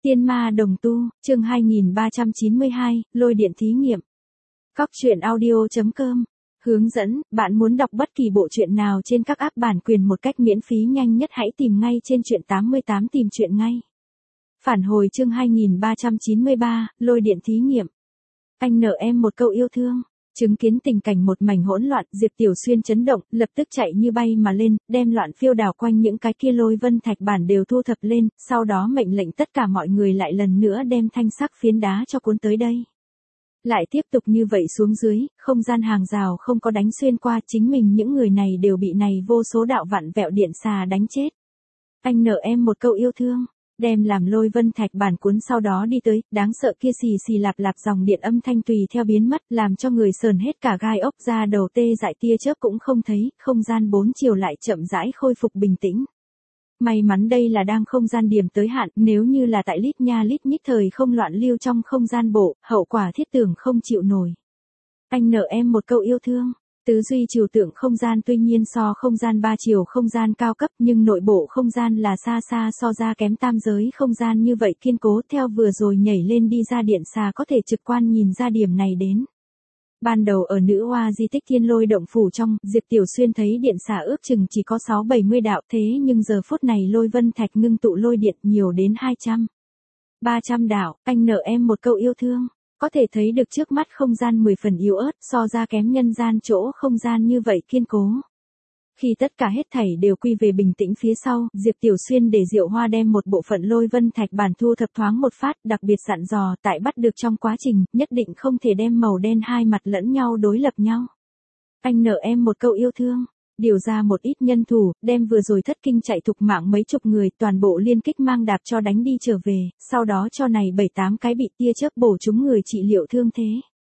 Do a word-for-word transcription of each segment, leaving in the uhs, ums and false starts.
Tiên ma đồng tu, chương hai nghìn ba trăm chín mươi hai, lôi điện thí nghiệm. Cóc truyện audio chấm com. Hướng dẫn, bạn muốn đọc bất kỳ bộ truyện nào trên các app bản quyền một cách miễn phí nhanh nhất hãy tìm ngay trên truyện tám mươi tám tìm truyện ngay. Phản hồi chương hai nghìn ba trăm chín mươi ba, lôi điện thí nghiệm. Anh nợ em một câu yêu thương. Chứng kiến tình cảnh một mảnh hỗn loạn, Diệp Tiểu Xuyên chấn động, lập tức chạy như bay mà lên, đem loạn phiêu đảo quanh những cái kia lôi vân thạch bản đều thu thập lên, sau đó mệnh lệnh tất cả mọi người lại lần nữa đem thanh sắc phiến đá cho cuốn tới đây. Lại tiếp tục như vậy xuống dưới, không gian hàng rào không có đánh xuyên qua, chính mình những người này đều bị này vô số đạo vặn vẹo điện xà đánh chết. Anh nợ em một câu yêu thương. Đem làm lôi vân thạch bản cuốn sau đó đi tới, đáng sợ kia xì xì lạp lạp dòng điện âm thanh tùy theo biến mất, làm cho người sờn hết cả gai ốc ra đầu tê dại, tia chớp cũng không thấy, không gian bốn chiều lại chậm rãi khôi phục bình tĩnh. May mắn đây là đang không gian điểm tới hạn, nếu như là tại lít nha lít nhít thời không loạn lưu trong không gian bộ, hậu quả thiết tưởng không chịu nổi. Anh nợ em một câu yêu thương. Tứ duy trừu tượng không gian tuy nhiên so không gian ba chiều không gian cao cấp, nhưng nội bộ không gian là xa xa so ra kém tam giới không gian như vậy kiên cố, theo vừa rồi nhảy lên đi ra điện xà có thể trực quan nhìn ra điểm này đến. Ban đầu ở nữ oa di tích Thiên Lôi động phủ trong, Diệp Tiểu Xuyên thấy điện xà ước chừng chỉ có sáu bảy mươi đạo, thế nhưng giờ phút này lôi vân thạch ngưng tụ lôi điện nhiều đến hai trăm, ba trăm đạo, anh nợ em một câu yêu thương. Có thể thấy được trước mắt không gian mười phần yếu ớt, so ra kém nhân gian chỗ không gian như vậy kiên cố. Khi tất cả hết thảy đều quy về bình tĩnh phía sau, Diệp Tiểu Xuyên để Diệu Hoa đem một bộ phận lôi vân thạch bản thu thập thoáng một phát, đặc biệt dặn dò tại bắt được trong quá trình, nhất định không thể đem màu đen hai mặt lẫn nhau đối lập nhau. Anh nợ em một câu yêu thương. Điều ra một ít nhân thủ, đem vừa rồi thất kinh chạy thục mạng mấy chục người toàn bộ liên kích mang đạp cho đánh đi trở về, sau đó cho này bảy tám cái bị tia chớp bổ chúng người trị liệu thương thế.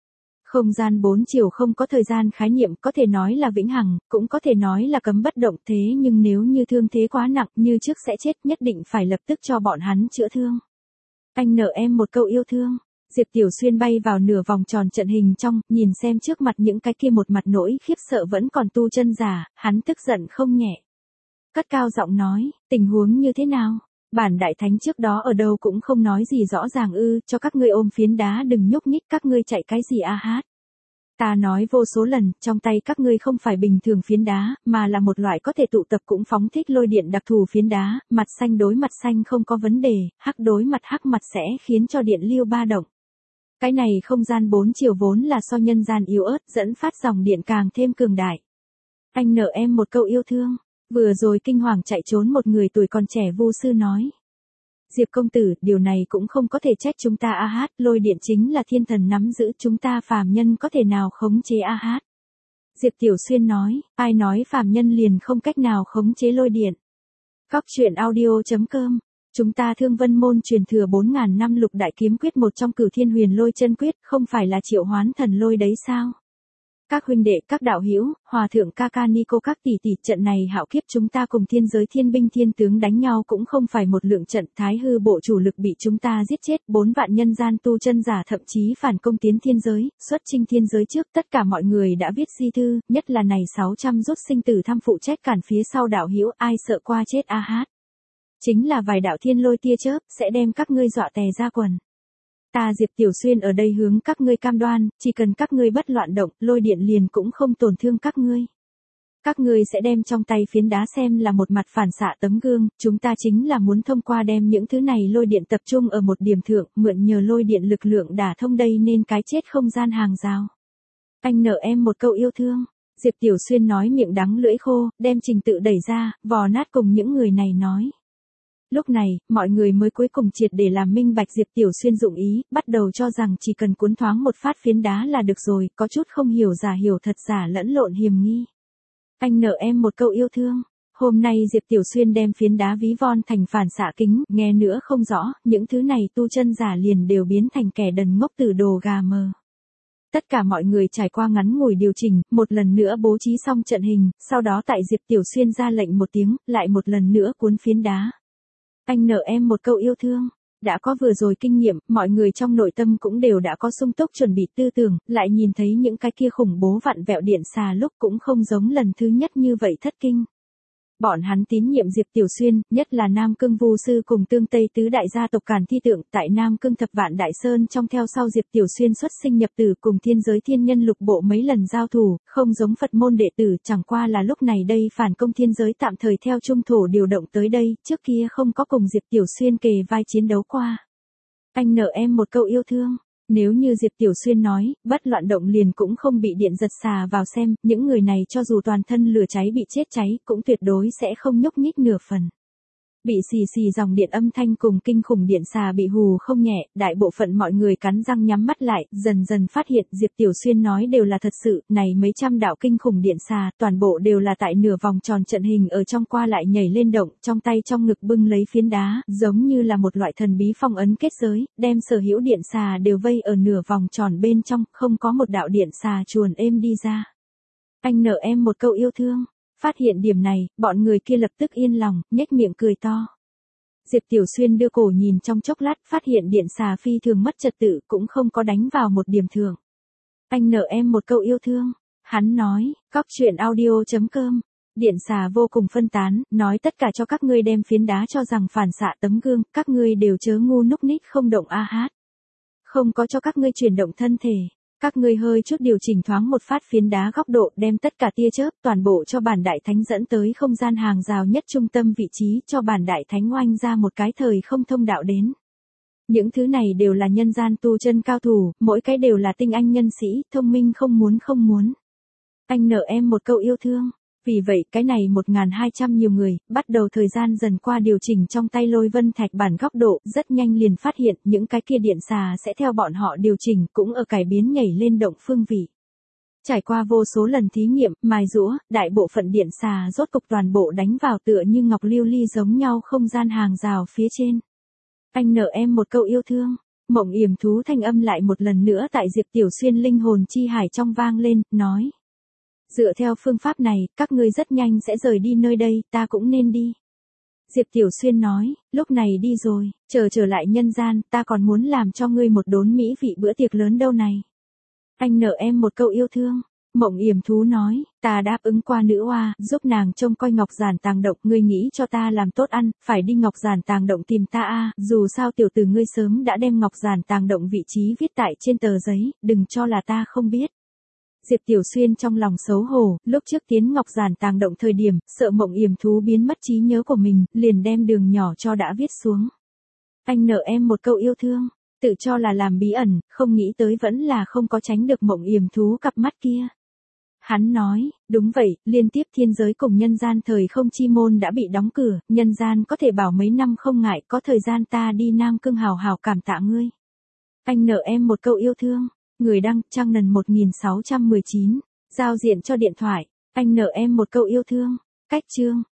Không gian bốn chiều không có thời gian khái niệm, có thể nói là vĩnh hằng, cũng có thể nói là cấm bất động, thế nhưng nếu như thương thế quá nặng như trước sẽ chết, nhất định phải lập tức cho bọn hắn chữa thương. Anh nợ em một câu yêu thương. Diệp Tiểu Xuyên bay vào nửa vòng tròn trận hình trong, nhìn xem trước mặt những cái kia một mặt nỗi khiếp sợ vẫn còn tu chân giả, hắn tức giận không nhẹ. Cất cao giọng nói, tình huống như thế nào? Bản đại thánh trước đó ở đâu cũng không nói gì rõ ràng ư, cho các ngươi ôm phiến đá đừng nhúc nhích, các ngươi chạy cái gì a hát. Ta nói vô số lần, trong tay các ngươi không phải bình thường phiến đá, mà là một loại có thể tụ tập cũng phóng thích lôi điện đặc thù phiến đá, mặt xanh đối mặt xanh không có vấn đề, hắc đối mặt hắc mặt sẽ khiến cho điện lưu ba động. Cái này không gian bốn chiều vốn là so nhân gian yếu ớt, dẫn phát dòng điện càng thêm cường đại. Anh nợ em một câu yêu thương. Vừa rồi kinh hoàng chạy trốn một người tuổi còn trẻ vu sư nói. Diệp công tử, điều này cũng không có thể trách chúng ta a hát, lôi điện chính là thiên thần nắm giữ, chúng ta phàm nhân có thể nào khống chế a hát. Diệp Tiểu Xuyên nói, ai nói phàm nhân liền không cách nào khống chế lôi điện. Cóc truyện audio chấm com. Chúng ta Thương Vân môn truyền thừa bốn ngàn năm lục đại kiếm quyết một trong Cửu Thiên Huyền Lôi chân quyết, không phải là triệu hoán thần lôi đấy sao? Các huynh đệ, các đạo hữu, hòa thượng ca ca ni cô các tỷ tỷ, trận này hạo kiếp chúng ta cùng thiên giới thiên binh thiên tướng đánh nhau cũng không phải một lượng trận, thái hư bộ chủ lực bị chúng ta giết chết, bốn vạn nhân gian tu chân giả thậm chí phản công tiến thiên giới, xuất chinh thiên giới trước, tất cả mọi người đã viết di thư, nhất là này sáu trăm rút sinh tử thăm phụ trách cản phía sau đạo hữu, ai sợ qua chết a hát. Chính là vài đạo thiên lôi tia chớp, sẽ đem các ngươi dọa tè ra quần. Ta Diệp Tiểu Xuyên ở đây hướng các ngươi cam đoan, chỉ cần các ngươi bất loạn động, lôi điện liền cũng không tổn thương các ngươi. Các ngươi sẽ đem trong tay phiến đá xem là một mặt phản xạ tấm gương, chúng ta chính là muốn thông qua đem những thứ này lôi điện tập trung ở một điểm thượng, mượn nhờ lôi điện lực lượng đả thông đây nên cái chết không gian hàng rào. Anh nợ em một câu yêu thương. Diệp Tiểu Xuyên nói miệng đắng lưỡi khô, đem trình tự đẩy ra, vò nát cùng những người này nói. Lúc này, mọi người mới cuối cùng triệt để làm minh bạch Diệp Tiểu Xuyên dụng ý, bắt đầu cho rằng chỉ cần cuốn thoáng một phát phiến đá là được rồi, có chút không hiểu giả hiểu thật giả lẫn lộn hiềm nghi. Anh nợ em một câu yêu thương. Hôm nay Diệp Tiểu Xuyên đem phiến đá ví von thành phản xạ kính, nghe nữa không rõ, những thứ này tu chân giả liền đều biến thành kẻ đần ngốc từ đồ gà mờ. Tất cả mọi người trải qua ngắn ngủi điều chỉnh, một lần nữa bố trí xong trận hình, sau đó tại Diệp Tiểu Xuyên ra lệnh một tiếng, lại một lần nữa cuốn phiến đá. Anh nợ em một câu yêu thương. Đã có vừa rồi kinh nghiệm, mọi người trong nội tâm cũng đều đã có sung túc chuẩn bị tư tưởng, lại nhìn thấy những cái kia khủng bố vặn vẹo điện xà lúc cũng không giống lần thứ nhất như vậy thất kinh. Bọn hắn tín nhiệm Diệp Tiểu Xuyên, nhất là Nam Cương Vu Sư cùng Tương Tây tứ đại gia tộc Càn Thi Tượng, tại Nam Cương Thập Vạn Đại Sơn trong theo sau Diệp Tiểu Xuyên xuất sinh nhập tử cùng thiên giới thiên nhân lục bộ mấy lần giao thủ, không giống Phật môn đệ tử, chẳng qua là lúc này đây phản công thiên giới tạm thời theo trung thổ điều động tới đây, trước kia không có cùng Diệp Tiểu Xuyên kề vai chiến đấu qua. Anh nợ em một câu yêu thương. Nếu như Diệp Tiểu Xuyên nói, bất loạn động liền cũng không bị điện giật xà vào xem, những người này cho dù toàn thân lửa cháy bị chết cháy, cũng tuyệt đối sẽ không nhúc nhích nửa phần. Bị xì xì dòng điện âm thanh cùng kinh khủng điện xà bị hù không nhẹ, đại bộ phận mọi người cắn răng nhắm mắt lại, dần dần phát hiện Diệp Tiểu Xuyên nói đều là thật sự, này mấy trăm đạo kinh khủng điện xà, toàn bộ đều là tại nửa vòng tròn trận hình ở trong qua lại nhảy lên động, trong tay trong ngực bưng lấy phiến đá, giống như là một loại thần bí phong ấn kết giới, đem sở hữu điện xà đều vây ở nửa vòng tròn bên trong, không có một đạo điện xà chuồn êm đi ra. Anh nợ em một câu yêu thương. Phát hiện điểm này, bọn người kia lập tức yên lòng, nhếch miệng cười to. Diệp Tiểu Xuyên đưa cổ nhìn trong chốc lát, phát hiện điện xà phi thường mất trật tự, cũng không có đánh vào một điểm thường. Anh nợ em một câu yêu thương. Hắn nói, cóc truyện audio chấm com. Điện xà vô cùng phân tán, nói tất cả cho các ngươi đem phiến đá cho rằng phản xạ tấm gương, các ngươi đều chớ ngu núc ních không động a hát. Không có cho các ngươi chuyển động thân thể. Các ngươi hơi chút điều chỉnh thoáng một phát phiến đá góc độ, đem tất cả tia chớp toàn bộ cho bản đại thánh dẫn tới không gian hàng rào nhất trung tâm vị trí, cho bản đại thánh oanh ra một cái thời không thông đạo đến. Những thứ này đều là nhân gian tu chân cao thủ, mỗi cái đều là tinh anh nhân sĩ, thông minh không muốn không muốn. Anh nợ em một câu yêu thương. Vì vậy, cái này một nghìn hai trăm nhiều người, bắt đầu thời gian dần qua điều chỉnh trong tay lôi vân thạch bản góc độ, rất nhanh liền phát hiện những cái kia điện xà sẽ theo bọn họ điều chỉnh, cũng ở cải biến nhảy lên động phương vị. Trải qua vô số lần thí nghiệm, mài rũa, đại bộ phận điện xà rốt cục toàn bộ đánh vào tựa như ngọc lưu ly giống nhau không gian hàng rào phía trên. Anh nợ em một câu yêu thương. Mộng yểm thú thanh âm lại một lần nữa tại Diệp Tiểu Xuyên linh hồn chi hải trong vang lên, nói. Dựa theo phương pháp này, các ngươi rất nhanh sẽ rời đi nơi đây, ta cũng nên đi. Diệp Tiểu Xuyên nói, lúc này đi rồi, chờ trở lại nhân gian, ta còn muốn làm cho ngươi một đốn mỹ vị bữa tiệc lớn đâu này. Anh nợ em một câu yêu thương. Mộng yểm thú nói, ta đáp ứng qua nữ oa, giúp nàng trông coi Ngọc Giản Tàng Động, ngươi nghĩ cho ta làm tốt ăn, phải đi Ngọc Giản Tàng Động tìm ta a, dù sao tiểu tử ngươi sớm đã đem Ngọc Giản Tàng Động vị trí viết tại trên tờ giấy, đừng cho là ta không biết. Diệp Tiểu Xuyên trong lòng xấu hổ, lúc trước tiến Ngọc Giản Tàng Động thời điểm, sợ Mộng yểm thú biến mất trí nhớ của mình, liền đem đường nhỏ cho đã viết xuống. Anh nợ em một câu yêu thương, tự cho là làm bí ẩn, không nghĩ tới vẫn là không có tránh được Mộng yểm thú cặp mắt kia. Hắn nói, đúng vậy, liên tiếp thiên giới cùng nhân gian thời không chi môn đã bị đóng cửa, nhân gian có thể bảo mấy năm không ngại, có thời gian ta đi Nam Cương hào hào cảm tạ ngươi. Anh nợ em một câu yêu thương. Người đăng, trang nần một nghìn sáu trăm mười chín, giao diện cho điện thoại, anh nợ em một câu yêu thương, cách chương.